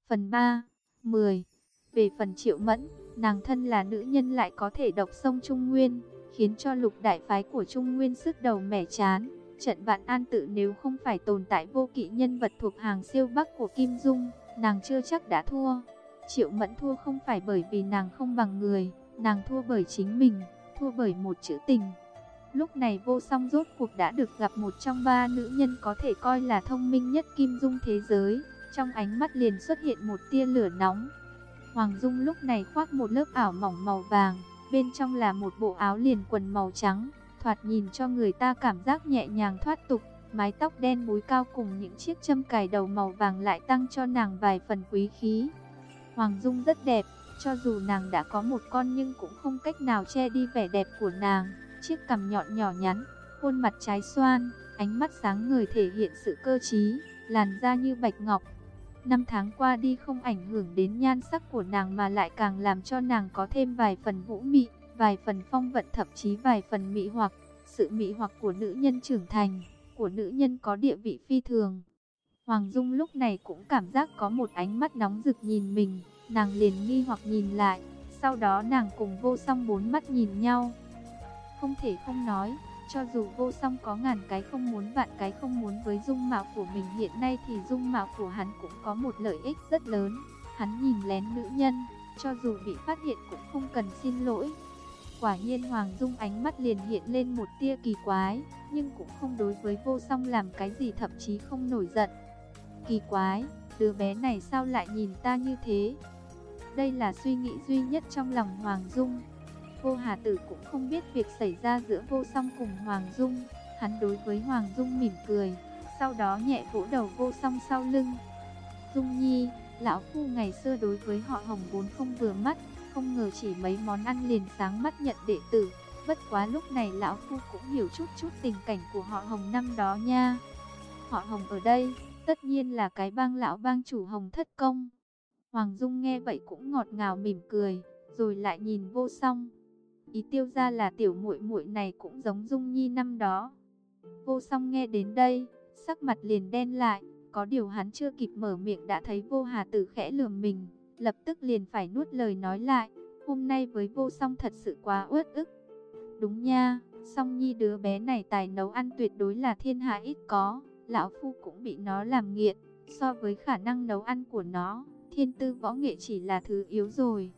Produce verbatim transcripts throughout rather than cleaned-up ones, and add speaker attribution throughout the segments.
Speaker 1: Phần ba, mười. Về phần Triệu Mẫn, nàng thân là nữ nhân lại có thể độc sông Trung Nguyên, khiến cho lục đại phái của Trung Nguyên sứt đầu mẻ chán. Trận Vạn An Tự nếu không phải tồn tại vô kỵ nhân vật thuộc hàng siêu bắc của Kim Dung, nàng chưa chắc đã thua. Triệu Mẫn thua không phải bởi vì nàng không bằng người, nàng thua bởi chính mình, thua bởi một chữ tình. Lúc này Vô Song rốt cuộc đã được gặp một trong ba nữ nhân có thể coi là thông minh nhất Kim Dung thế giới, trong ánh mắt liền xuất hiện một tia lửa nóng. Hoàng Dung lúc này khoác một lớp áo mỏng màu vàng, bên trong là một bộ áo liền quần màu trắng, thoạt nhìn cho người ta cảm giác nhẹ nhàng thoát tục. Mái tóc đen búi cao cùng những chiếc châm cài đầu màu vàng lại tăng cho nàng vài phần quý khí. Hoàng Dung rất đẹp, cho dù nàng đã có một con nhưng cũng không cách nào che đi vẻ đẹp của nàng. Chiếc cằm nhọn nhỏ nhắn, khuôn mặt trái xoan, ánh mắt sáng ngời thể hiện sự cơ trí, làn da như bạch ngọc. Năm tháng qua đi không ảnh hưởng đến nhan sắc của nàng mà lại càng làm cho nàng có thêm vài phần vũ mị, vài phần phong vận, thậm chí vài phần mị hoặc. Sự mị hoặc của nữ nhân trưởng thành, của nữ nhân có địa vị phi thường. Hoàng Dung lúc này cũng cảm giác có một ánh mắt nóng rực nhìn mình, nàng liền nghi hoặc nhìn lại, sau đó nàng cùng Vô Song bốn mắt nhìn nhau. Không thể không nói, cho dù Vô Song có ngàn cái không muốn vạn cái không muốn với dung mạo của mình hiện nay thì dung mạo của hắn cũng có một lợi ích rất lớn. Hắn nhìn lén nữ nhân, cho dù bị phát hiện cũng không cần xin lỗi. Quả nhiên Hoàng Dung ánh mắt liền hiện lên một tia kỳ quái, nhưng cũng không đối với Vô Song làm cái gì, thậm chí không nổi giận. Kỳ quái, đứa bé này sao lại nhìn ta như thế? Đây là suy nghĩ duy nhất trong lòng Hoàng Dung. Vô Hà Tử cũng không biết việc xảy ra giữa Vô Song cùng Hoàng Dung. Hắn đối với Hoàng Dung mỉm cười, sau đó nhẹ vỗ đầu Vô Song sau lưng. Dung Nhi, lão phu ngày xưa đối với họ Hồng vốn không vừa mắt, không ngờ chỉ mấy món ăn liền sáng mắt nhận đệ tử. Bất quá lúc này lão phu cũng hiểu chút chút tình cảnh của họ Hồng năm đó nha. Họ Hồng ở đây, tất nhiên là cái bang lão bang chủ Hồng Thất Công. Hoàng Dung nghe vậy cũng ngọt ngào mỉm cười, rồi lại nhìn Vô Song. Ý tiêu ra là tiểu muội muội này cũng giống Dung Nhi năm đó. Vô Song nghe đến đây, sắc mặt liền đen lại, có điều hắn chưa kịp mở miệng đã thấy Vô Hà Tử khẽ lườm mình, lập tức liền phải nuốt lời nói lại. Hôm nay với Vô Song thật sự quá uất ức. Đúng nha, Song Nhi đứa bé này tài nấu ăn tuyệt đối là thiên hạ ít có, lão phu cũng bị nó làm nghiện. So với khả năng nấu ăn của nó, thiên tư võ nghệ chỉ là thứ yếu rồi.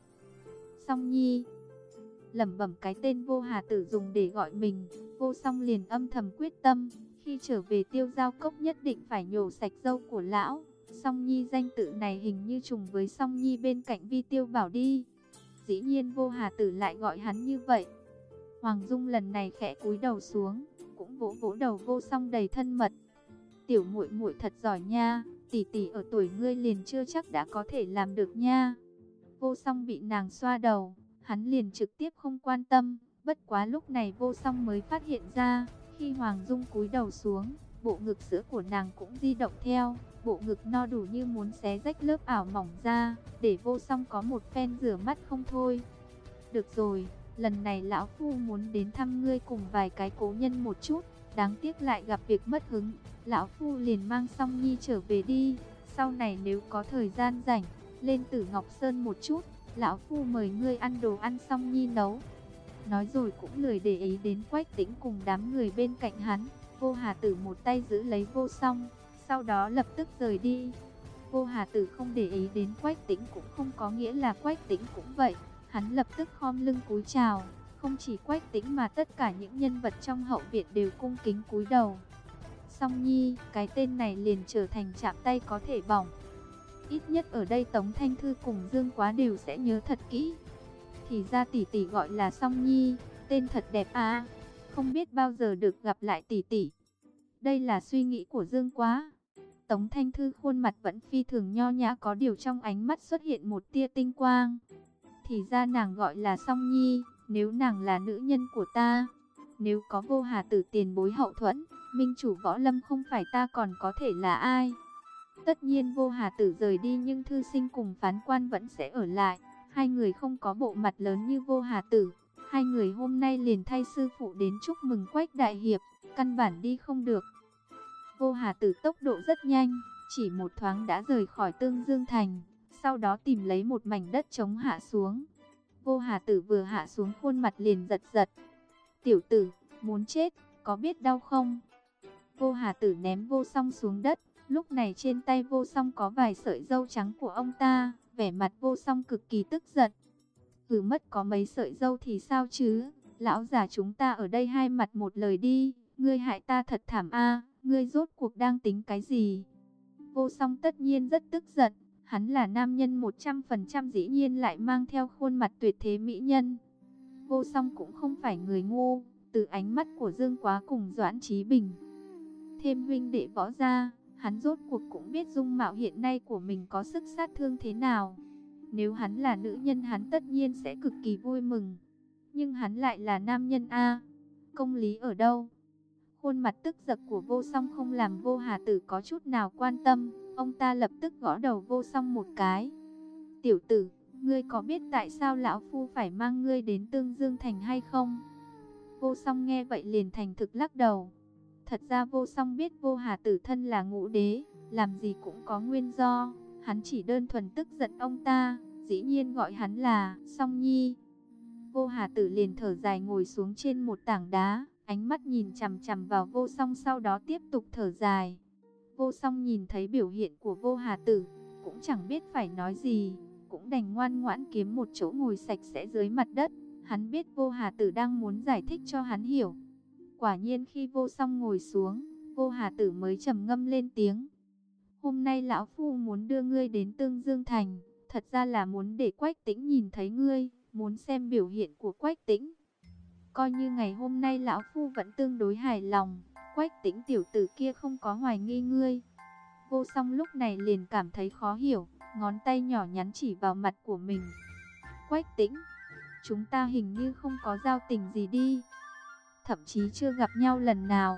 Speaker 1: Song Nhi, lẩm bẩm cái tên Vô Hà Tử dùng để gọi mình, Vô Song liền âm thầm quyết tâm, khi trở về Tiêu Giao Cốc nhất định phải nhổ sạch râu của lão. Song Nhi danh tự này hình như trùng với Song Nhi bên cạnh Vi Tiêu Bảo đi. Dĩ nhiên Vô Hà Tử lại gọi hắn như vậy. Hoàng Dung lần này khẽ cúi đầu xuống, cũng vỗ vỗ đầu Vô Song đầy thân mật. Tiểu muội muội thật giỏi nha, tỷ tỷ ở tuổi ngươi liền chưa chắc đã có thể làm được nha. Vô Song bị nàng xoa đầu, hắn liền trực tiếp không quan tâm. Bất quá lúc này Vô Song mới phát hiện ra, khi Hoàng Dung cúi đầu xuống, bộ ngực sữa của nàng cũng di động theo. Bộ ngực no đủ như muốn xé rách lớp ảo mỏng ra, để Vô Song có một phen rửa mắt không thôi. Được rồi, lần này lão phu muốn đến thăm ngươi cùng vài cái cố nhân một chút, đáng tiếc lại gặp việc mất hứng. Lão phu liền mang Song Nhi trở về đi, sau này nếu có thời gian rảnh, lên Tử Ngọc Sơn một chút, lão phu mời ngươi ăn đồ ăn Song Nhi nấu. Nói rồi cũng lười để ý đến Quách Tĩnh cùng đám người bên cạnh hắn. Vô Hà Tử một tay giữ lấy Vô Song, sau đó lập tức rời đi. Vô Hà Tử không để ý đến Quách Tĩnh cũng không có nghĩa là Quách Tĩnh cũng vậy. Hắn lập tức khom lưng cúi chào, không chỉ Quách Tĩnh mà tất cả những nhân vật trong hậu viện đều cung kính cúi đầu. Song Nhi, cái tên này liền trở thành chạm tay có thể bỏng. Ít nhất ở đây Tống Thanh Thư cùng Dương Quá đều sẽ nhớ thật kỹ. Thì ra tỷ tỷ gọi là Song Nhi, tên thật đẹp à, không biết bao giờ được gặp lại tỷ tỷ. Đây là suy nghĩ của Dương Quá. Tống Thanh Thư khuôn mặt vẫn phi thường nho nhã, có điều trong ánh mắt xuất hiện một tia tinh quang. Thì ra nàng gọi là Song Nhi, nếu nàng là nữ nhân của ta, nếu có Vô Hà Tử tiền bối hậu thuẫn, minh chủ võ lâm không phải ta còn có thể là ai. Tất nhiên Vô Hà Tử rời đi nhưng thư sinh cùng phán quan vẫn sẽ ở lại. Hai người không có bộ mặt lớn như Vô Hà Tử. Hai người hôm nay liền thay sư phụ đến chúc mừng Quách đại hiệp, căn bản đi không được. Vô Hà Tử tốc độ rất nhanh, chỉ một thoáng đã rời khỏi Tương Dương Thành. sau đó tìm lấy một mảnh đất trống hạ xuống. Vô Hà Tử vừa hạ xuống khuôn mặt liền giật giật. Tiểu tử, muốn chết, có biết đau không? Vô Hà Tử ném Vô Song xuống đất. Lúc này trên tay Vô Song có vài sợi râu trắng của ông ta. Vẻ mặt Vô Song cực kỳ tức giận. Hừ, mất có mấy sợi râu thì sao chứ? Lão già chúng ta ở đây hai mặt một lời đi. Ngươi hại ta thật thảm a, ngươi rốt cuộc đang tính cái gì? Vô Song tất nhiên rất tức giận. Hắn là nam nhân một trăm phần trăm, dĩ nhiên lại mang theo khuôn mặt tuyệt thế mỹ nhân. Vô Song cũng không phải người ngu. Từ ánh mắt của Dương Quá cùng Doãn Chí Bình, thêm huynh đệ Võ gia, hắn rốt cuộc cũng biết dung mạo hiện nay của mình có sức sát thương thế nào. Nếu hắn là nữ nhân hắn tất nhiên sẽ cực kỳ vui mừng. Nhưng hắn lại là nam nhân a, công lý ở đâu? Khuôn mặt tức giận của Vô Song không làm Vô Hà Tử có chút nào quan tâm. Ông ta lập tức gõ đầu Vô Song một cái. Tiểu tử, ngươi có biết tại sao lão phu phải mang ngươi đến Tương Dương Thành hay không? Vô Song nghe vậy liền thành thực lắc đầu. Thật ra Vô Song biết Vô Hà Tử thân là ngũ đế, làm gì cũng có nguyên do. Hắn chỉ đơn thuần tức giận ông ta, dĩ nhiên gọi hắn là Song Nhi. Vô Hà Tử liền thở dài ngồi xuống trên một tảng đá, ánh mắt nhìn chằm chằm vào Vô Song, sau đó tiếp tục thở dài. Vô Song nhìn thấy biểu hiện của Vô Hà Tử, cũng chẳng biết phải nói gì, cũng đành ngoan ngoãn kiếm một chỗ ngồi sạch sẽ dưới mặt đất. Hắn biết Vô Hà Tử đang muốn giải thích cho hắn hiểu. Quả nhiên khi Vô Song ngồi xuống, Vô Hà Tử mới trầm ngâm lên tiếng. Hôm nay lão phu muốn đưa ngươi đến Tương Dương Thành, thật ra là muốn để Quách Tĩnh nhìn thấy ngươi, muốn xem biểu hiện của Quách Tĩnh. Coi như ngày hôm nay lão phu vẫn tương đối hài lòng, Quách Tĩnh tiểu tử kia không có hoài nghi ngươi. Vô Song lúc này liền cảm thấy khó hiểu, ngón tay nhỏ nhắn chỉ vào mặt của mình. Quách Tĩnh, chúng ta hình như không có giao tình gì đi, thậm chí chưa gặp nhau lần nào.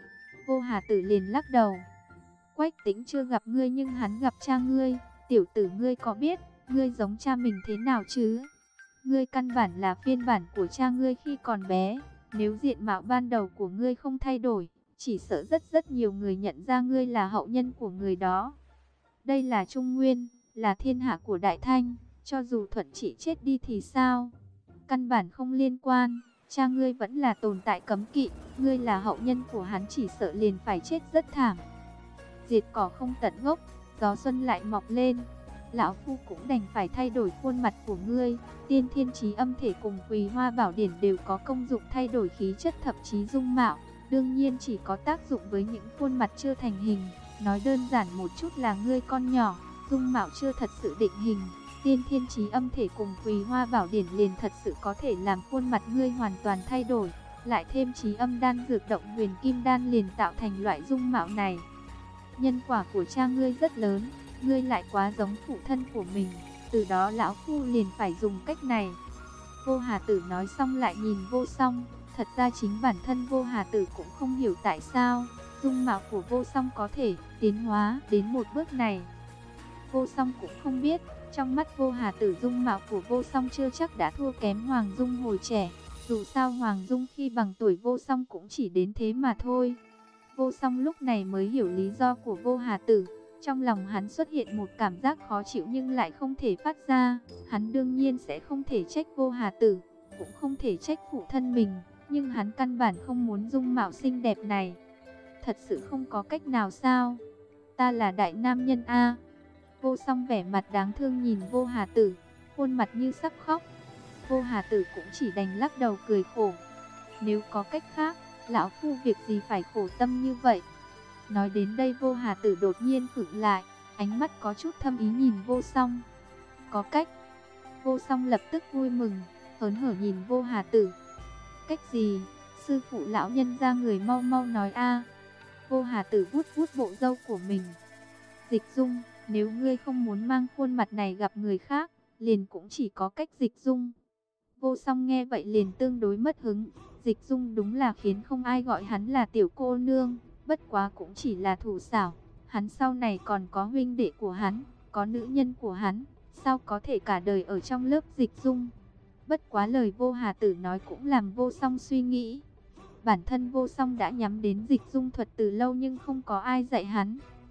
Speaker 1: Vô Hà Tử liền lắc đầu. Quách Tĩnh chưa gặp ngươi nhưng hắn gặp cha ngươi. Tiểu tử, ngươi có biết ngươi giống cha mình thế nào chứ? Ngươi căn bản là phiên bản của cha ngươi khi còn bé. Nếu diện mạo ban đầu của ngươi không thay đổi, chỉ sợ rất rất nhiều người nhận ra ngươi là hậu nhân của người đó. Đây là Trung Nguyên, là thiên hạ của Đại Thanh. Cho dù Thuận Trị chết đi thì sao? Căn bản không liên quan. Cha ngươi vẫn là tồn tại cấm kỵ. Ngươi là hậu nhân của hắn, chỉ sợ liền phải chết rất thảm. Diệt cỏ không tận gốc, gió xuân lại mọc lên. Lão phu cũng đành phải thay đổi khuôn mặt của ngươi. Tiên Thiên Chí Âm Thể cùng Quỳ Hoa Bảo Điển đều có công dụng thay đổi khí chất, thậm chí dung mạo. Đương nhiên chỉ có tác dụng với những khuôn mặt chưa thành hình. Nói đơn giản một chút là ngươi con nhỏ, dung mạo chưa thật sự định hình. Tiên Thiên Chí Âm Thể cùng Quỳ Hoa Bảo Điển liền thật sự có thể làm khuôn mặt ngươi hoàn toàn thay đổi. Lại thêm Chí Âm Đan dược động Huyền Kim Đan liền tạo thành loại dung mạo này. Nhân quả của cha ngươi rất lớn, ngươi lại quá giống phụ thân của mình, từ đó lão phu liền phải dùng cách này. Vô Hà Tử nói xong lại nhìn Vô Song. Thật ra chính bản thân Vô Hà Tử cũng không hiểu tại sao dung mạo của Vô Song có thể tiến hóa đến một bước này. Vô Song cũng không biết, trong mắt Vô Hà Tử dung mạo của Vô Song chưa chắc đã thua kém Hoàng Dung hồi trẻ. Dù sao Hoàng Dung khi bằng tuổi Vô Song cũng chỉ đến thế mà thôi. Vô Song lúc này mới hiểu lý do của Vô Hà Tử. Trong lòng hắn xuất hiện một cảm giác khó chịu nhưng lại không thể phát ra. Hắn đương nhiên sẽ không thể trách Vô Hà Tử, cũng không thể trách phụ thân mình. Nhưng hắn căn bản không muốn dung mạo xinh đẹp này. Thật sự không có cách nào sao? Ta là đại nam nhân a. Vô Song vẻ mặt đáng thương nhìn Vô Hà Tử, khuôn mặt như sắp khóc. Vô Hà Tử cũng chỉ đành lắc đầu cười khổ. Nếu có cách khác, lão phu việc gì phải khổ tâm như vậy? Nói đến đây Vô Hà Tử đột nhiên khựng lại, ánh mắt có chút thâm ý nhìn Vô Song. Có cách. Vô Song lập tức vui mừng, hớn hở nhìn Vô Hà Tử. Cách gì? Sư phụ lão nhân ra người mau mau nói a. Vô Hà Tử vuốt vuốt bộ râu của mình. Dịch dung, nếu ngươi không muốn mang khuôn mặt này gặp người khác, liền cũng chỉ có cách dịch dung. Vô Song nghe vậy liền tương đối mất hứng. Dịch dung đúng là khiến không ai gọi hắn là tiểu cô nương. Bất quá cũng chỉ là thủ xảo. Hắn sau này còn có huynh đệ của hắn, có nữ nhân của hắn, sao có thể cả đời ở trong lớp dịch dung. Bất quá lời Vô Hà Tử nói cũng làm Vô Song suy nghĩ. Bản thân Vô Song đã nhắm đến dịch dung thuật từ lâu nhưng không có ai dạy hắn.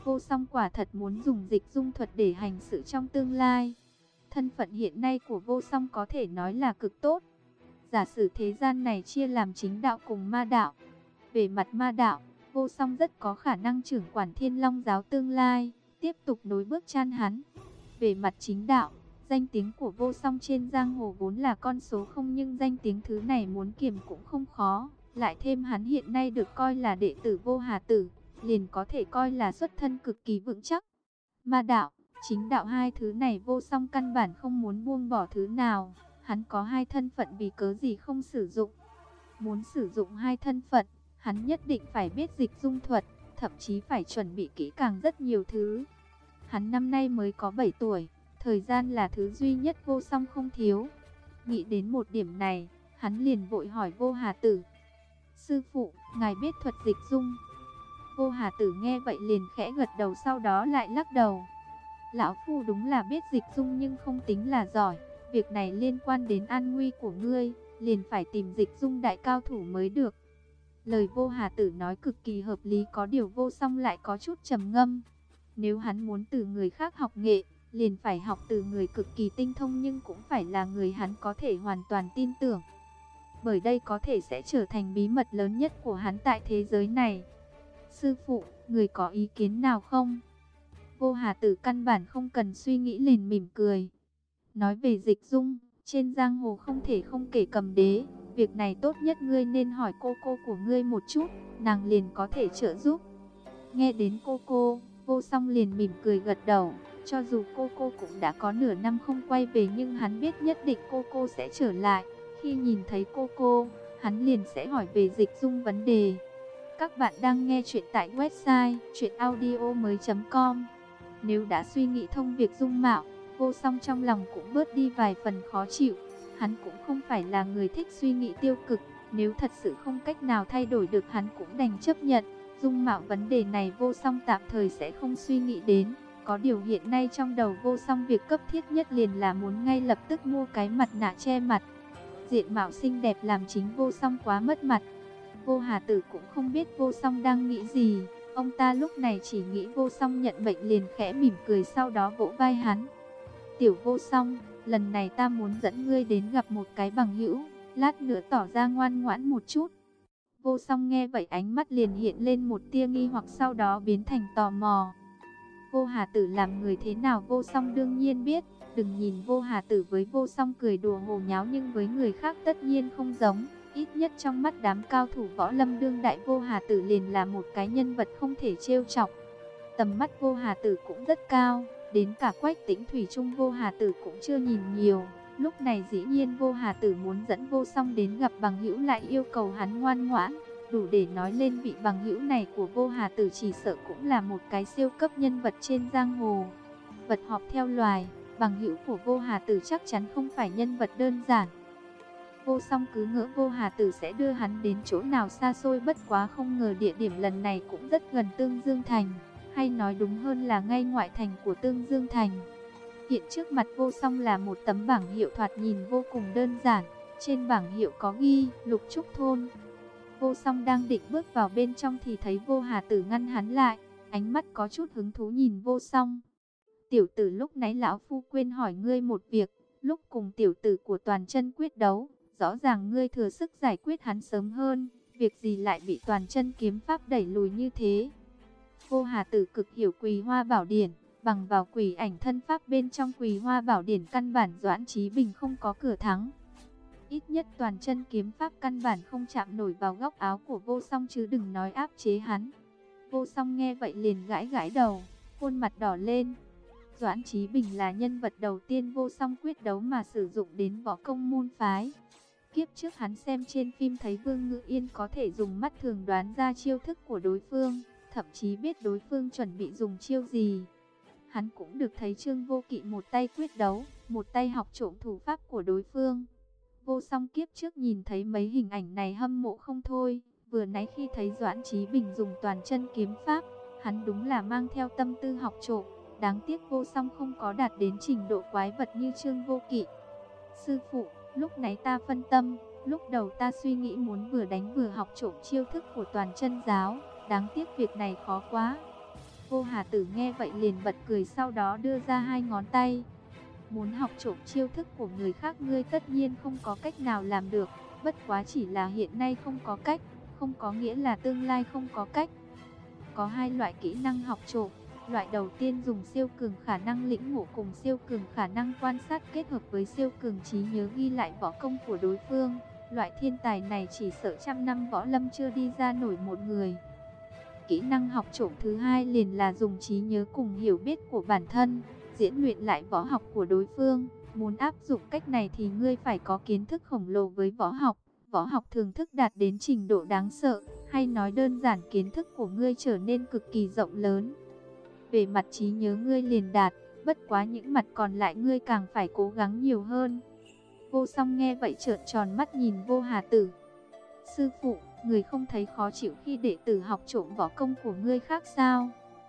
Speaker 1: Vô Song quả thật muốn dùng dịch dung thuật để hành sự trong tương lai. Thân phận hiện nay của Vô Song có thể nói là cực tốt. Giả sử thế gian này chia làm chính đạo cùng ma đạo. Về mặt ma đạo, Vô Song rất có khả năng trưởng quản Thiên Long giáo tương lai, tiếp tục nối bước Chan hắn. Về mặt chính đạo, danh tiếng của Vô Song trên giang hồ vốn là con số không, nhưng danh tiếng thứ này muốn kiềm cũng không khó. Lại thêm hắn hiện nay được coi là đệ tử Vô Hà Tử, liền có thể coi là xuất thân cực kỳ vững chắc. Ma đạo, chính đạo, hai thứ này Vô Song căn bản không muốn buông bỏ thứ nào. Hắn có hai thân phận, vì cớ gì không sử dụng. Muốn sử dụng hai thân phận, hắn nhất định phải biết dịch dung thuật, thậm chí phải chuẩn bị kỹ càng rất nhiều thứ. Hắn năm nay mới có bảy tuổi, thời gian là thứ duy nhất Vô Song không thiếu. Nghĩ đến một điểm này, hắn liền vội hỏi Vô Hà Tử: sư phụ, ngài biết thuật dịch dung? Vô Hà Tử nghe vậy liền khẽ gật đầu, sau đó lại lắc đầu. Lão phu đúng là biết dịch dung nhưng không tính là giỏi. Việc này liên quan đến an nguy của ngươi, liền phải tìm dịch dung đại cao thủ mới được. Lời Vô Hà Tử nói cực kỳ hợp lý, có điều Vô Song lại có chút trầm ngâm. Nếu hắn muốn từ người khác học nghệ, liền phải học từ người cực kỳ tinh thông, nhưng cũng phải là người hắn có thể hoàn toàn tin tưởng. Bởi đây có thể sẽ trở thành bí mật lớn nhất của hắn tại thế giới này. Sư phụ, người có ý kiến nào không? Vô Hà Tử căn bản không cần suy nghĩ liền mỉm cười. Nói về dịch dung, trên giang hồ không thể không kể Cầm Đế. Việc này tốt nhất ngươi nên hỏi cô cô của ngươi một chút, nàng liền có thể trợ giúp. Nghe đến cô cô, Vô Song liền mỉm cười gật đầu. Cho dù cô cô cũng đã có nửa năm không quay về, nhưng hắn biết nhất định cô cô sẽ trở lại. Khi nhìn thấy cô cô, hắn liền sẽ hỏi về dịch dung vấn đề. Các bạn đang nghe chuyện tại website truyện audio mới chấm com. Nếu đã suy nghĩ thông việc dung mạo, Vô Song trong lòng cũng bớt đi vài phần khó chịu. Hắn cũng không phải là người thích suy nghĩ tiêu cực. Nếu thật sự không cách nào thay đổi được, hắn cũng đành chấp nhận. Dung mạo vấn đề này Vô Song tạm thời sẽ không suy nghĩ đến. Có điều hiện nay trong đầu Vô Song việc cấp thiết nhất liền là muốn ngay lập tức mua cái mặt nạ che mặt. Diện mạo xinh đẹp làm chính Vô Song quá mất mặt. Vô Hà Tử cũng không biết Vô Song đang nghĩ gì. Ông ta lúc này chỉ nghĩ Vô Song nhận bệnh liền khẽ mỉm cười, sau đó vỗ vai hắn. Tiểu Vô Song, lần này ta muốn dẫn ngươi đến gặp một cái bằng hữu, lát nữa tỏ ra ngoan ngoãn một chút. Vô Song nghe vậy ánh mắt liền hiện lên một tia nghi hoặc, sau đó biến thành tò mò. Vô Hà Tử làm người thế nào Vô Song đương nhiên biết. Đừng nhìn Vô Hà Tử với Vô Song cười đùa hồ nháo, nhưng với người khác tất nhiên không giống. Ít nhất trong mắt đám cao thủ võ lâm đương đại, Vô Hà Tử liền là một cái nhân vật không thể trêu chọc. Tầm mắt Vô Hà Tử cũng rất cao, đến cả Quách Tĩnh thủy chung Vô Hà Tử cũng chưa nhìn nhiều. Lúc này dĩ nhiên Vô Hà Tử muốn dẫn Vô Song đến gặp bằng hữu, lại yêu cầu hắn ngoan ngoãn, đủ để nói lên vị bằng hữu này của Vô Hà Tử chỉ sợ cũng là một cái siêu cấp nhân vật trên giang hồ. Vật họp theo loài, bằng hữu của Vô Hà Tử chắc chắn không phải nhân vật đơn giản. Vô Song cứ ngỡ Vô Hà Tử sẽ đưa hắn đến chỗ nào xa xôi, bất quá không ngờ địa điểm lần này cũng rất gần Tương Dương Thành, hay nói đúng hơn là ngay ngoại thành của Tương Dương Thành. Hiện trước mặt Vô Song là một tấm bảng hiệu thoạt nhìn vô cùng đơn giản, trên bảng hiệu có ghi Lục Trúc Thôn. Vô Song đang định bước vào bên trong thì thấy Vô Hà Tử ngăn hắn lại, ánh mắt có chút hứng thú nhìn Vô Song. Tiểu tử, lúc nãy lão phu quên hỏi ngươi một việc, lúc cùng tiểu tử của Toàn Chân quyết đấu, rõ ràng ngươi thừa sức giải quyết hắn sớm hơn, việc gì lại bị Toàn Chân kiếm pháp đẩy lùi như thế? Vô Hà Tử cực hiểu Quỳ Hoa Bảo Điển, bằng vào quỷ ảnh thân pháp bên trong Quỳ Hoa Bảo Điển căn bản Doãn Chí Bình không có cửa thắng. Ít nhất Toàn Chân kiếm pháp căn bản không chạm nổi vào góc áo của Vô Song, chứ đừng nói áp chế hắn. Vô Song nghe vậy liền gãi gãi đầu, khuôn mặt đỏ lên. Doãn Chí Bình là nhân vật đầu tiên Vô Song quyết đấu mà sử dụng đến võ công môn phái. Kiếp trước hắn xem trên phim thấy Vương Ngự Yên có thể dùng mắt thường đoán ra chiêu thức của đối phương, thậm chí biết đối phương chuẩn bị dùng chiêu gì. Hắn cũng được thấy Trương Vô Kỵ một tay quyết đấu, một tay học trộm thủ pháp của đối phương. Vô Song kiếp trước nhìn thấy mấy hình ảnh này hâm mộ không thôi, vừa nãy khi thấy Doãn Chí Bình dùng Toàn Chân kiếm pháp, hắn đúng là mang theo tâm tư học trộm. Đáng tiếc Vô Song không có đạt đến trình độ quái vật như Trương Vô Kỵ. Sư phụ, lúc nãy ta phân tâm, lúc đầu ta suy nghĩ muốn vừa đánh vừa học trộm chiêu thức của Toàn Chân giáo, đáng tiếc việc này khó quá. Vô Hà Tử nghe vậy liền bật cười, sau đó đưa ra hai ngón tay. Muốn học trộm chiêu thức của người khác ngươi tất nhiên không có cách nào làm được, bất quá chỉ là hiện nay không có cách, không có nghĩa là tương lai không có cách. Có hai loại kỹ năng học trộm, loại đầu tiên dùng siêu cường khả năng lĩnh ngộ cùng siêu cường khả năng quan sát kết hợp với siêu cường trí nhớ ghi lại võ công của đối phương. Loại thiên tài này chỉ sợ trăm năm võ lâm chưa đi ra nổi một người. Kỹ năng học trộm thứ hai liền là dùng trí nhớ cùng hiểu biết của bản thân, diễn luyện lại võ học của đối phương. Muốn áp dụng cách này thì ngươi phải có kiến thức khổng lồ với võ học, võ học thường thức đạt đến trình độ đáng sợ, hay nói đơn giản kiến thức của ngươi trở nên cực kỳ rộng lớn. Về mặt trí nhớ ngươi liền đạt, bất quá những mặt còn lại ngươi càng phải cố gắng nhiều hơn. Vô Song nghe vậy trợn tròn mắt nhìn Vô Hà Tử. Sư phụ, người không thấy khó chịu khi đệ tử học trộm võ công của ngươi khác sao?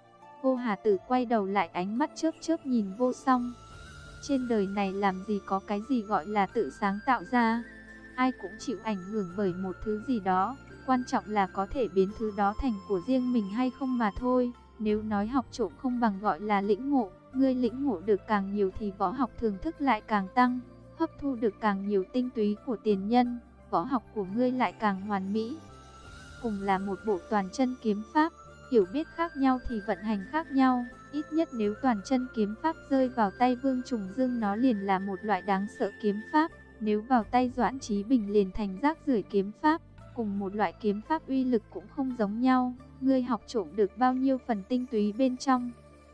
Speaker 1: Vô Hà Tử quay đầu lại, ánh mắt chớp chớp nhìn Vô Song. Trên đời này làm gì có cái gì gọi là tự sáng tạo ra. Ai cũng chịu ảnh hưởng bởi một thứ gì đó, quan trọng là có thể biến thứ đó thành của riêng mình hay không mà thôi. Nếu nói học trộm không bằng gọi là lĩnh ngộ, ngươi lĩnh ngộ được càng nhiều thì võ học thường thức lại càng tăng, hấp thu được càng nhiều tinh túy của tiền nhân, võ học của ngươi lại càng hoàn mỹ. Cùng là một bộ toàn chân kiếm pháp, hiểu biết khác nhau thì vận hành khác nhau. Ít nhất nếu toàn chân kiếm pháp rơi vào tay Vương Trùng Dương nó liền là một loại đáng sợ kiếm pháp, nếu vào tay Doãn Chí Bình liền thành rác rưởi kiếm pháp. Cùng một loại kiếm pháp uy lực cũng không giống nhau, ngươi học trộm được bao nhiêu phần tinh túy bên trong,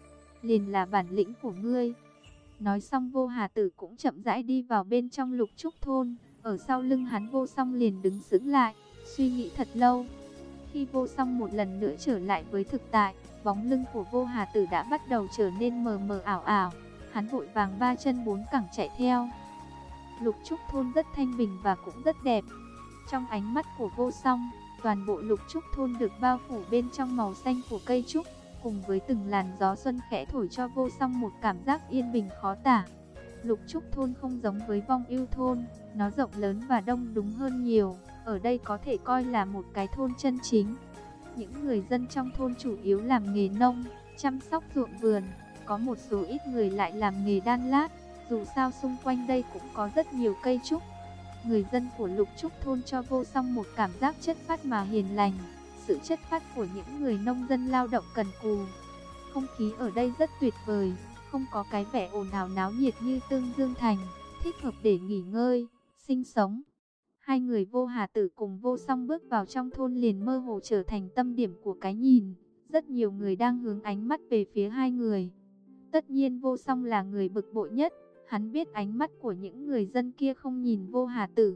Speaker 1: liền là bản lĩnh của ngươi. Nói xong Vô Hà Tử cũng chậm rãi đi vào bên trong Lục Trúc thôn, ở sau lưng hắn Vô Song liền đứng sững lại, suy nghĩ thật lâu. Khi Vô Song một lần nữa trở lại với thực tại, bóng lưng của Vô Hà Tử đã bắt đầu trở nên mờ mờ ảo ảo, hắn vội vàng ba chân bốn cẳng chạy theo. Lục Trúc thôn rất thanh bình và cũng rất đẹp. Trong ánh mắt của Vô Song, toàn bộ Lục Trúc thôn được bao phủ bên trong màu xanh của cây trúc, cùng với từng làn gió xuân khẽ thổi cho Vô Song một cảm giác yên bình khó tả. Lục Trúc thôn không giống với Vong Ưu thôn, nó rộng lớn và đông đúng hơn nhiều. Ở đây có thể coi là một cái thôn chân chính. Những người dân trong thôn chủ yếu làm nghề nông, chăm sóc ruộng vườn, có một số ít người lại làm nghề đan lát. Dù sao xung quanh đây cũng có rất nhiều cây trúc. Người dân của Lục Trúc thôn cho Vô Song một cảm giác chất phác mà hiền lành, sự chất phác của những người nông dân lao động cần cù. Không khí ở đây rất tuyệt vời, không có cái vẻ ồn ào náo nhiệt như Tương Dương thành, thích hợp để nghỉ ngơi, sinh sống. Hai người Vô Hà Tử cùng Vô Song bước vào trong thôn liền mơ hồ trở thành tâm điểm của cái nhìn. Rất nhiều người đang hướng ánh mắt về phía hai người. Tất nhiên Vô Song là người bực bội nhất. Hắn biết ánh mắt của những người dân kia không nhìn Vô Hà Tử.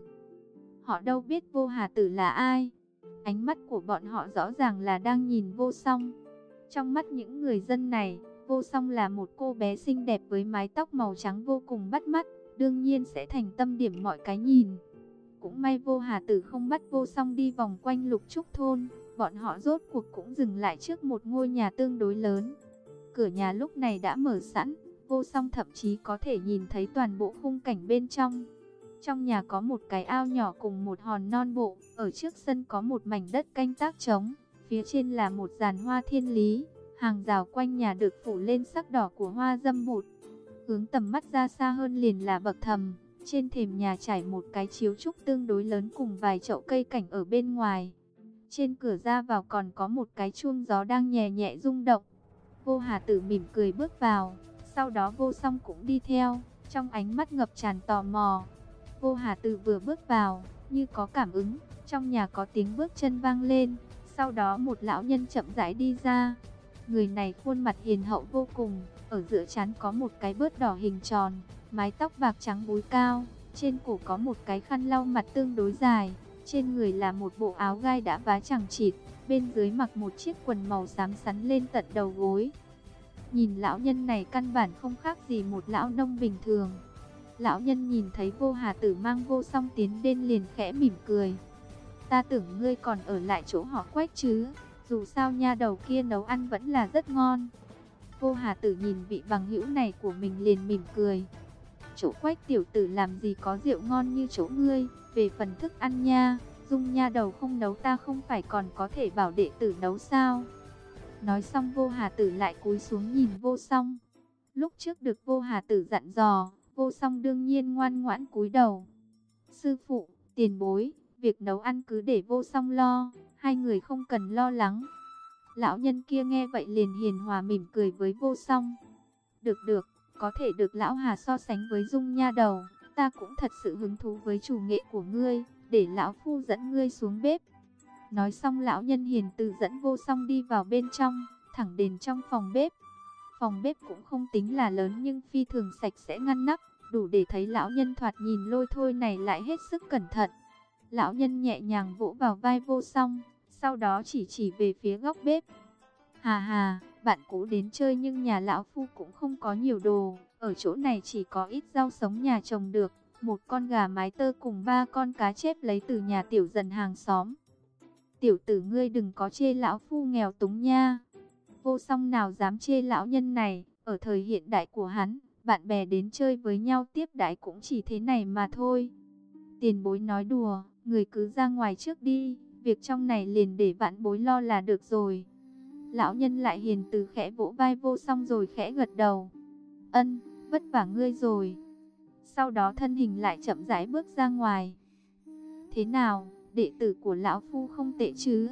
Speaker 1: Họ đâu biết Vô Hà Tử là ai. Ánh mắt của bọn họ rõ ràng là đang nhìn Vô Song. Trong mắt những người dân này, Vô Song là một cô bé xinh đẹp với mái tóc màu trắng vô cùng bắt mắt, đương nhiên sẽ thành tâm điểm mọi cái nhìn. Cũng may Vô Hà Tử không bắt Vô Song đi vòng quanh Lục Trúc thôn, bọn họ rốt cuộc cũng dừng lại trước một ngôi nhà tương đối lớn. Cửa nhà lúc này đã mở sẵn, Vô Song thậm chí có thể nhìn thấy toàn bộ khung cảnh bên trong. Trong nhà có một cái ao nhỏ cùng một hòn non bộ, ở trước sân có một mảnh đất canh tác trống, phía trên là một giàn hoa thiên lý, hàng rào quanh nhà được phủ lên sắc đỏ của hoa dâm bụt. Hướng tầm mắt ra xa hơn liền là bậc thềm, trên thềm nhà trải một cái chiếu trúc tương đối lớn cùng vài chậu cây cảnh ở bên ngoài. Trên cửa ra vào còn có một cái chuông gió đang nhẹ nhẹ rung động. Vô Hà Tử mỉm cười bước vào, sau đó Vô Song cũng đi theo, trong ánh mắt ngập tràn tò mò. Vô Hà Tử vừa bước vào, như có cảm ứng, trong nhà có tiếng bước chân vang lên, sau đó một lão nhân chậm rãi đi ra. Người này khuôn mặt hiền hậu vô cùng, ở giữa trán có một cái bớt đỏ hình tròn, mái tóc bạc trắng búi cao, trên cổ có một cái khăn lau mặt tương đối dài, trên người là một bộ áo gai đã vá chằng chịt, bên dưới mặc một chiếc quần màu xám xắn lên tận đầu gối. Nhìn lão nhân này căn bản không khác gì một lão nông bình thường. Lão nhân nhìn thấy Vô Hà Tử mang Vô Song tiến đến liền khẽ mỉm cười. Ta tưởng ngươi còn ở lại chỗ họ Quách chứ, dù sao nha đầu kia nấu ăn vẫn là rất ngon. Vô Hà Tử nhìn vị bằng hữu này của mình liền mỉm cười. Chỗ Quách tiểu tử làm gì có rượu ngon như chỗ ngươi, về phần thức ăn nha, Dung nha đầu không nấu ta không phải còn có thể bảo đệ tử nấu sao. Nói xong Vô Hà Tử lại cúi xuống nhìn Vô Song. Lúc trước được Vô Hà Tử dặn dò, Vô Song đương nhiên ngoan ngoãn cúi đầu. Sư phụ, tiền bối, việc nấu ăn cứ để Vô Song lo, hai người không cần lo lắng. Lão nhân kia nghe vậy liền hiền hòa mỉm cười với Vô Song. Được được, có thể được lão Hà so sánh với Dung nha đầu, ta cũng thật sự hứng thú với chủ nghệ của ngươi, để lão phu dẫn ngươi xuống bếp. Nói xong lão nhân hiền từ dẫn Vô Song đi vào bên trong, thẳng đến trong phòng bếp. Phòng bếp cũng không tính là lớn nhưng phi thường sạch sẽ ngăn nắp, đủ để thấy lão nhân thoạt nhìn lôi thôi này lại hết sức cẩn thận. Lão nhân nhẹ nhàng vỗ vào vai Vô Song, sau đó chỉ chỉ về phía góc bếp. Hà hà, bạn cũ đến chơi nhưng nhà lão phu cũng không có nhiều đồ, ở chỗ này chỉ có ít rau sống nhà trồng được, một con gà mái tơ cùng ba con cá chép lấy từ nhà tiểu dần hàng xóm. Tiểu tử ngươi đừng có chê lão phu nghèo túng nha. Vô Song nào dám chê lão nhân này, ở thời hiện đại của hắn, bạn bè đến chơi với nhau tiếp đãi cũng chỉ thế này mà thôi. Tiền bối nói đùa, người cứ ra ngoài trước đi, việc trong này liền để vãn bối lo là được rồi. Lão nhân lại hiền từ khẽ vỗ vai Vô Song rồi khẽ gật đầu. Ân, vất vả ngươi rồi. Sau đó thân hình lại chậm rãi bước ra ngoài. Thế nào, đệ tử của lão phu không tệ chứ?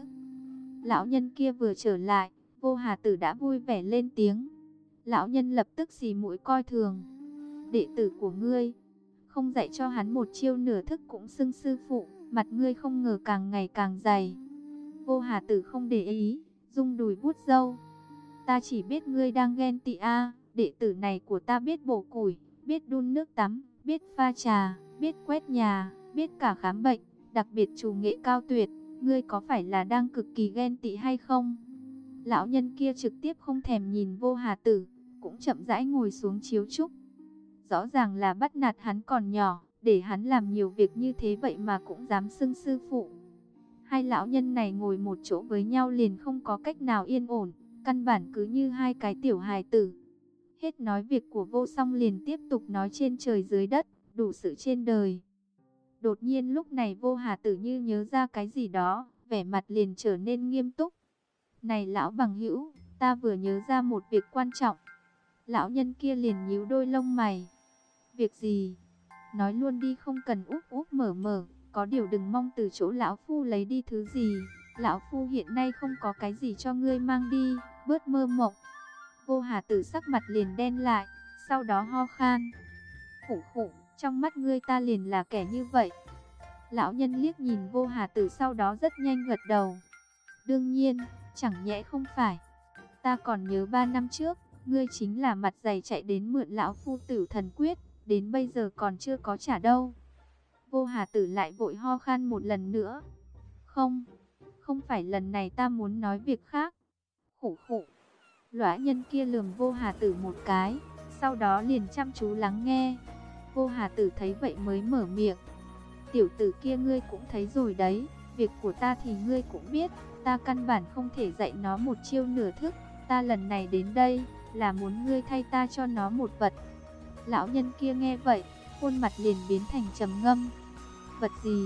Speaker 1: Lão nhân kia vừa trở lại, Vô Hà Tử đã vui vẻ lên tiếng. Lão nhân lập tức xì mũi coi thường. Đệ tử của ngươi, không dạy cho hắn một chiêu nửa thức cũng xưng sư phụ, mặt ngươi không ngờ càng ngày càng dày. Vô Hà Tử không để ý, rung đùi vuốt râu. Ta chỉ biết ngươi đang ghen tị a, đệ tử này của ta biết bổ củi, biết đun nước tắm, biết pha trà, biết quét nhà, biết cả khám bệnh, đặc biệt chủ nghệ cao tuyệt, ngươi có phải là đang cực kỳ ghen tị hay không? Lão nhân kia trực tiếp không thèm nhìn Vô Hà Tử, cũng chậm rãi ngồi xuống chiếu trúc. Rõ ràng là bắt nạt hắn còn nhỏ, để hắn làm nhiều việc như thế vậy mà cũng dám xưng sư phụ. Hai lão nhân này ngồi một chỗ với nhau liền không có cách nào yên ổn, căn bản cứ như hai cái tiểu hài tử. Hết nói việc của Vô Song liền tiếp tục nói trên trời dưới đất, đủ sự trên đời. Đột nhiên lúc này Vô Hà Tử như nhớ ra cái gì đó, vẻ mặt liền trở nên nghiêm túc. Này lão bằng hữu, ta vừa nhớ ra một việc quan trọng. Lão nhân kia liền nhíu đôi lông mày. Việc gì? Nói luôn đi, không cần úp úp mở mở, có điều đừng mong từ chỗ lão phu lấy đi thứ gì. Lão phu hiện nay không có cái gì cho ngươi mang đi, bớt mơ mộng. Vô Hà Tử sắc mặt liền đen lại, sau đó ho khan. Khủ khủ, trong mắt ngươi ta liền là kẻ như vậy. Lão nhân liếc nhìn Vô Hà Tử sau đó rất nhanh gật đầu. Đương nhiên, chẳng nhẽ không phải. Ta còn nhớ ba năm trước, ngươi chính là mặt dày chạy đến mượn lão phu Tử Thần Quyết, đến bây giờ còn chưa có trả đâu. Vô Hà Tử lại vội ho khan một lần nữa. Không, không phải lần này, ta muốn nói việc khác. Khủ khủ. Lóa nhân kia lườm Vô Hà Tử một cái, sau đó liền chăm chú lắng nghe. Vô Hà Tử thấy vậy mới mở miệng. Tiểu tử kia ngươi cũng thấy rồi đấy, việc của ta thì ngươi cũng biết, ta căn bản không thể dạy nó một chiêu nửa thức, ta lần này đến đây là muốn ngươi thay ta cho nó một vật. Lão nhân kia nghe vậy, khuôn mặt liền biến thành trầm ngâm. Vật gì?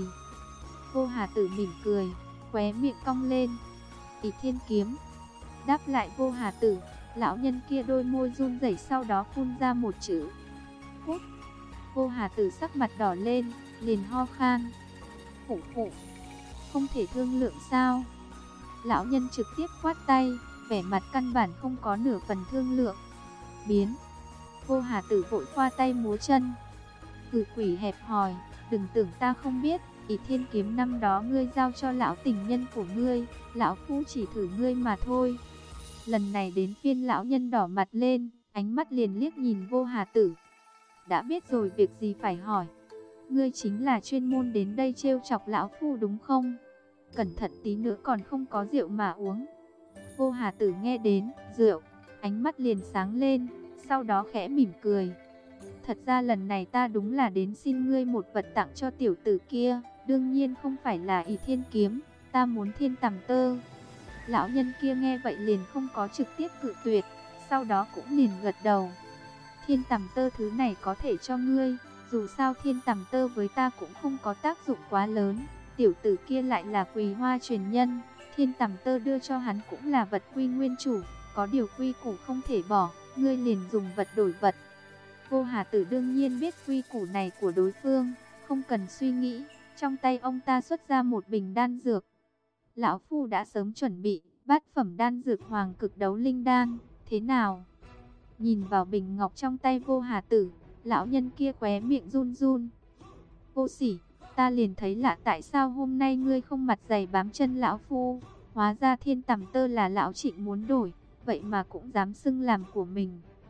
Speaker 1: Vô Hà Tử mỉm cười, khóe miệng cong lên. Ỷ Thiên Kiếm. Đáp lại Vô Hà Tử, lão nhân kia đôi môi run rẩy sau đó phun ra một chữ. Cút. Vô Hà Tử sắc mặt đỏ lên, liền ho khan. Khủ khủ. Không thể thương lượng sao? Lão nhân trực tiếp khoát tay, vẻ mặt căn bản không có nửa phần thương lượng. Biến. Vô Hà Tử vội khoa tay múa chân. Cử quỷ hẹp hòi, đừng tưởng ta không biết, Ỷ Thiên Kiếm năm đó ngươi giao cho lão tình nhân của ngươi, lão phu chỉ thử ngươi mà thôi. Lần này đến phiên lão nhân đỏ mặt lên, ánh mắt liền liếc nhìn Vô Hà Tử. Đã biết rồi, việc gì phải hỏi. Ngươi chính là chuyên môn đến đây trêu chọc lão phu đúng không? Cẩn thận tí nữa còn không có rượu mà uống. Vô Hà Tử nghe đến rượu, ánh mắt liền sáng lên, sau đó khẽ mỉm cười. Thật ra lần này ta đúng là đến xin ngươi một vật tặng cho tiểu tử kia, đương nhiên không phải là Ỷ Thiên Kiếm, ta muốn Thiên Tầm Tơ. Lão nhân kia nghe vậy liền không có trực tiếp cự tuyệt, sau đó cũng liền gật đầu. Thiên Tầm Tơ thứ này có thể cho ngươi, dù sao Thiên Tầm Tơ với ta cũng không có tác dụng quá lớn, tiểu tử kia lại là Quỳ Hoa truyền nhân, Thiên tằm tơ đưa cho hắn cũng là vật quy nguyên chủ, có điều quy củ không thể bỏ, ngươi liền dùng vật đổi vật. Vô Hà Tử đương nhiên biết quy củ này của đối phương, không cần suy nghĩ, trong tay ông ta xuất ra một bình đan dược. Lão Phu đã sớm chuẩn bị, bát phẩm đan dược hoàng cực đấu linh đan, thế nào? Nhìn vào bình ngọc trong tay Vô Hà Tử, lão nhân kia khóe miệng run run. Vô sỉ, ta liền thấy lạ, tại sao hôm nay ngươi không mặt dày bám chân lão Phu? Hóa ra Thiên tằm tơ là lão Trịnh muốn đổi, vậy mà cũng dám xưng làm của mình.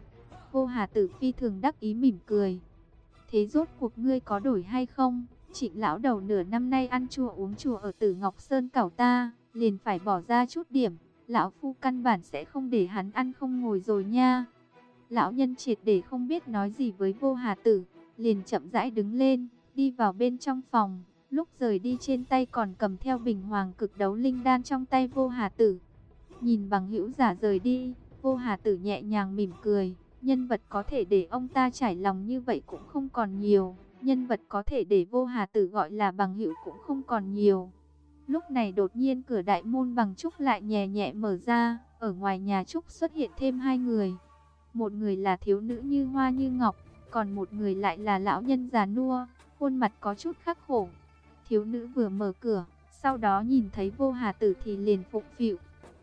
Speaker 1: Vô Hà Tử phi thường đắc ý mỉm cười. Thế rốt cuộc ngươi có đổi hay không? Trịnh lão đầu nửa năm nay ăn chùa uống chùa ở Tử Ngọc Sơn cảo ta, liền phải bỏ ra chút điểm. Lão Phu căn bản sẽ không để hắn ăn không ngồi rồi nha. Lão nhân triệt để không biết nói gì với Vô Hà Tử, liền chậm rãi đứng lên, đi vào bên trong phòng. Lúc rời đi trên tay còn cầm theo bình hoàng cực đấu linh đan trong tay Vô Hà Tử. Nhìn bằng hữu giả rời đi, Vô Hà Tử nhẹ nhàng mỉm cười. Nhân vật có thể để ông ta trải lòng như vậy cũng không còn nhiều. Nhân vật có thể để Vô Hà Tử gọi là bằng hữu cũng không còn nhiều. Lúc này đột nhiên cửa đại môn bằng trúc lại nhẹ nhẹ mở ra. Ở ngoài nhà trúc xuất hiện thêm hai người. Một người là thiếu nữ như hoa như ngọc, còn một người lại là lão nhân già nua, khuôn mặt có chút khắc khổ. Thiếu nữ vừa mở cửa, sau đó nhìn thấy Vô Hà Tử thì liền phụng phịu.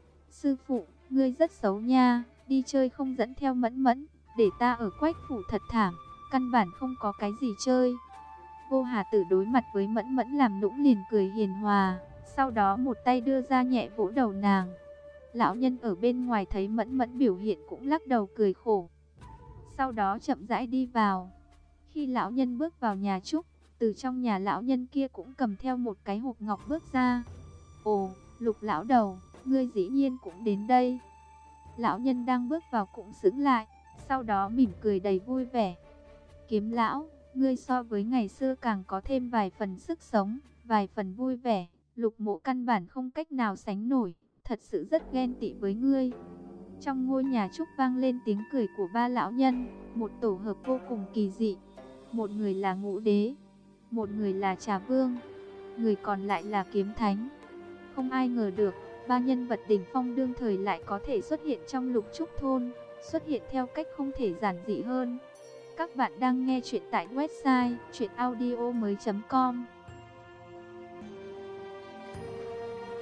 Speaker 1: Sư phụ, ngươi rất xấu nha, đi chơi không dẫn theo Mẫn Mẫn, để ta ở Quách phủ thật thảm, căn bản không có cái gì chơi. Vô Hà Tử đối mặt với Mẫn Mẫn làm nũng liền cười hiền hòa, sau đó một tay đưa ra nhẹ vỗ đầu nàng. Lão nhân ở bên ngoài thấy Mẫn Mẫn biểu hiện cũng lắc đầu cười khổ. Sau đó chậm rãi đi vào. Khi lão nhân bước vào nhà trúc, từ trong nhà lão nhân kia cũng cầm theo một cái hộp ngọc bước ra. Ồ, Lục lão đầu, ngươi dĩ nhiên cũng đến đây. Lão nhân đang bước vào cũng sững lại, sau đó mỉm cười đầy vui vẻ. Kiếm lão, ngươi so với ngày xưa càng có thêm vài phần sức sống, vài phần vui vẻ. Lục mộ căn bản không cách nào sánh nổi, thật sự rất ghen tị với ngươi. Trong ngôi nhà trúc vang lên tiếng cười của ba lão nhân, một tổ hợp vô cùng kỳ dị. Một người là Ngũ Đế, một người là Trà Vương, người còn lại là Kiếm Thánh. Không ai ngờ được, ba nhân vật đỉnh phong đương thời lại có thể xuất hiện trong Lục Trúc thôn, xuất hiện theo cách không thể giản dị hơn. Các bạn đang nghe chuyện tại website truyện audio mới chấm com.